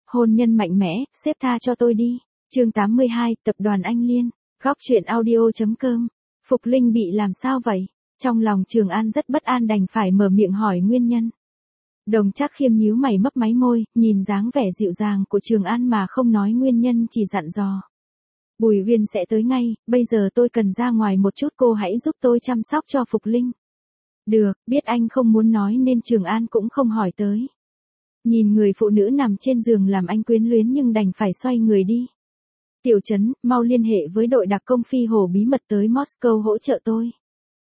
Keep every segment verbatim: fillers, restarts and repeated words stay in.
hôn nhân mạnh mẽ, sếp tha cho tôi đi. Chương tám mươi hai, tập đoàn Anh Liên. Góc truyện audio.com. Phục Linh bị làm sao vậy? Trong lòng Trường An rất bất an đành phải mở miệng hỏi nguyên nhân. Đồng Trác Khiêm nhíu mày mấp máy môi, nhìn dáng vẻ dịu dàng của Trường An mà không nói nguyên nhân, chỉ dặn dò. Bùi Uyên sẽ tới ngay, bây giờ tôi cần ra ngoài một chút, cô hãy giúp tôi chăm sóc cho Phục Linh. Được, biết anh không muốn nói nên Trường An cũng không hỏi tới. Nhìn người phụ nữ nằm trên giường làm anh quyến luyến nhưng đành phải xoay người đi. Tiểu Trấn, mau liên hệ với đội đặc công phi hồ bí mật tới Moscow hỗ trợ tôi.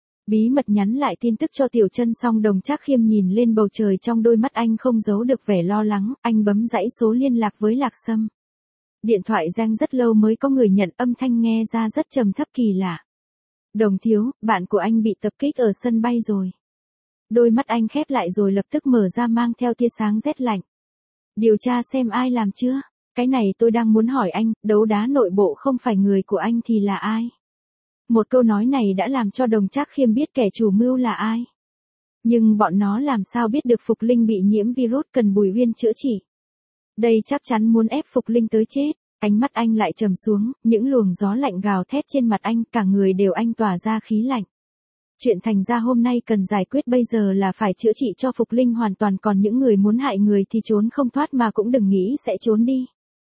Bí mật nhắn lại tin tức cho Tiểu Trân xong Đồng Trác Khiêm nhìn lên bầu trời, trong đôi mắt anh không giấu được vẻ lo lắng, anh bấm dãy số liên lạc với Lạc Sâm. Điện thoại rang rất lâu mới có người nhận, âm thanh nghe ra rất trầm thấp kỳ lạ. Đồng thiếu, bạn của anh bị tập kích ở sân bay rồi. Đôi mắt anh khép lại rồi lập tức mở ra mang theo tia sáng rét lạnh. Điều tra xem ai làm chưa? Cái này tôi đang muốn hỏi anh, đấu đá nội bộ không phải người của anh thì là ai? Một câu nói này đã làm cho Đồng Trác Khiêm biết kẻ chủ mưu là ai. Nhưng bọn nó làm sao biết được Phục Linh bị nhiễm virus cần Bùi Uyên chữa trị? Đây chắc chắn muốn ép Phục Linh tới chết. Ánh mắt anh lại trầm xuống, những luồng gió lạnh gào thét trên mặt anh, cả người đều anh tỏa ra khí lạnh. Chuyện thành ra hôm nay cần giải quyết bây giờ là phải chữa trị cho Phục Linh hoàn toàn, còn những người muốn hại người thì trốn không thoát mà cũng đừng nghĩ sẽ trốn đi.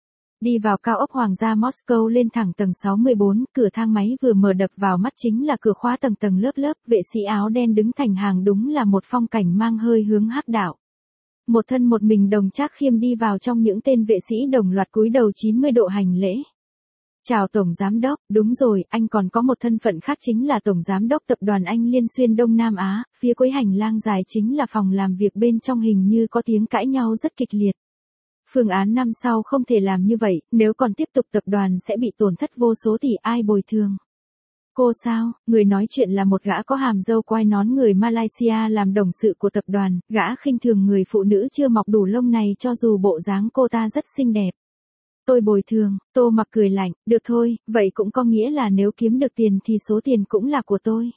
Đi vào cao ốc Hoàng gia Moscow lên thẳng tầng sáu mươi bốn, cửa thang máy vừa mở đập vào mắt chính là cửa khóa tầng tầng lớp lớp, vệ sĩ áo đen đứng thành hàng, đúng là một phong cảnh mang hơi hướng hắc đạo. Một thân một mình Đồng Trác Khiêm đi vào trong, những tên vệ sĩ đồng loạt cúi đầu chín mươi độ hành lễ. Chào Tổng Giám Đốc, đúng rồi, anh còn có một thân phận khác chính là Tổng Giám Đốc Tập đoàn Anh Liên xuyên Đông Nam Á, phía cuối hành lang dài chính là phòng làm việc, bên trong hình như có tiếng cãi nhau rất kịch liệt. Phương án năm sau không thể làm như vậy, nếu còn tiếp tục tập đoàn sẽ bị tổn thất vô số tỷ, ai bồi thường? Cô sao? Người nói chuyện là một gã có hàm râu quai nón người Malaysia làm đồng sự của tập đoàn, gã khinh thường người phụ nữ chưa mọc đủ lông này cho dù bộ dáng cô ta rất xinh đẹp. Tôi bồi thường, Tô Mặc cười lạnh, được thôi, vậy cũng có nghĩa là nếu kiếm được tiền thì số tiền cũng là của tôi.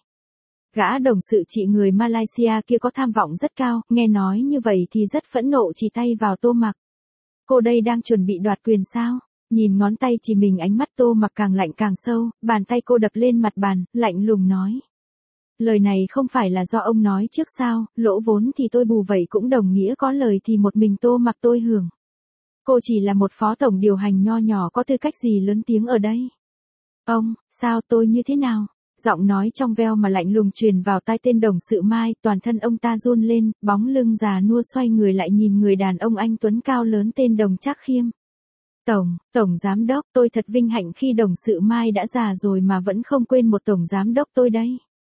Gã đồng sự chị người Malaysia kia có tham vọng rất cao, nghe nói như vậy thì rất phẫn nộ chỉ tay vào Tô Mặc. Cô đây đang chuẩn bị đoạt quyền sao? Nhìn ngón tay chỉ mình, ánh mắt Tô Mặc càng lạnh càng sâu, bàn tay cô đập lên mặt bàn, lạnh lùng nói. Lời này không phải là do ông nói trước sao, lỗ vốn thì tôi bù, vậy cũng đồng nghĩa có lời thì một mình Tô Mặc tôi hưởng. Cô chỉ là một phó tổng điều hành nho nhỏ, có tư cách gì lớn tiếng ở đây? Ông, sao tôi như thế nào? Giọng nói trong veo mà lạnh lùng truyền vào tai tên đồng sự Mai, toàn thân ông ta run lên, bóng lưng già nua xoay người lại nhìn người đàn ông anh tuấn cao lớn tên Đồng Trác Khiêm. Tổng, Tổng Giám Đốc, tôi thật vinh hạnh khi đồng sự Mai đã già rồi mà vẫn không quên một Tổng Giám Đốc tôi đây.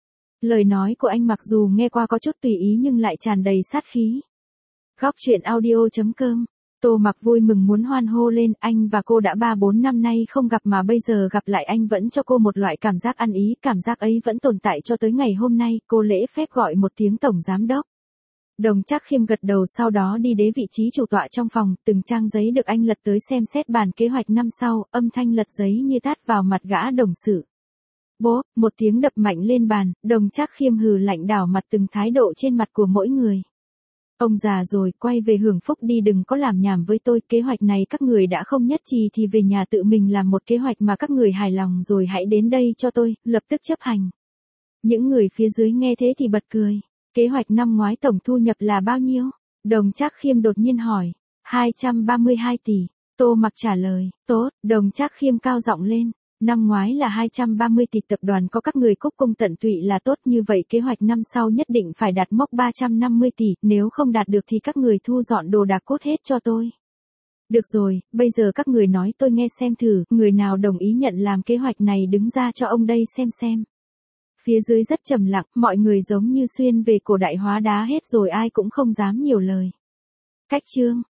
Lời nói của anh mặc dù nghe qua có chút tùy ý nhưng lại tràn đầy sát khí. Góc truyện audio.com. Tô Mặc vui mừng muốn hoan hô lên, anh và cô đã ba bốn năm nay không gặp mà bây giờ gặp lại anh vẫn cho cô một loại cảm giác ăn ý, cảm giác ấy vẫn tồn tại cho tới ngày hôm nay, cô lễ phép gọi một tiếng Tổng Giám Đốc. Đồng Trác Khiêm gật đầu, sau đó đi đến vị trí chủ tọa trong phòng, từng trang giấy được anh lật tới xem xét bàn kế hoạch năm sau, âm thanh lật giấy như tát vào mặt gã đồng sự. Bố, một tiếng đập mạnh lên bàn, Đồng Trác Khiêm hừ lạnh đảo mặt từng thái độ trên mặt của mỗi người. Ông già rồi, quay về hưởng phúc đi, đừng có làm nhảm với tôi, kế hoạch này các người đã không nhất trí thì về nhà tự mình làm một kế hoạch mà các người hài lòng rồi hãy đến đây cho tôi, lập tức chấp hành. Những người phía dưới nghe thế thì bật cười. Kế hoạch năm ngoái tổng thu nhập là bao nhiêu? Đồng Trác Khiêm đột nhiên hỏi. hai trăm ba mươi hai tỷ. Tô Mặc trả lời. Tốt, Đồng Trác Khiêm cao giọng lên. Năm ngoái là hai trăm ba mươi tỷ, tập đoàn có các người cúc cung tận tụy là tốt, như vậy kế hoạch năm sau nhất định phải đạt mốc ba trăm năm mươi tỷ, nếu không đạt được thì các người thu dọn đồ đạc cốt hết cho tôi. Được rồi, bây giờ các người nói tôi nghe xem thử, người nào đồng ý nhận làm kế hoạch này đứng ra cho ông đây xem xem. Phía dưới rất trầm lặng, mọi người giống như xuyên về cổ đại hóa đá hết rồi, ai cũng không dám nhiều lời. Cách chương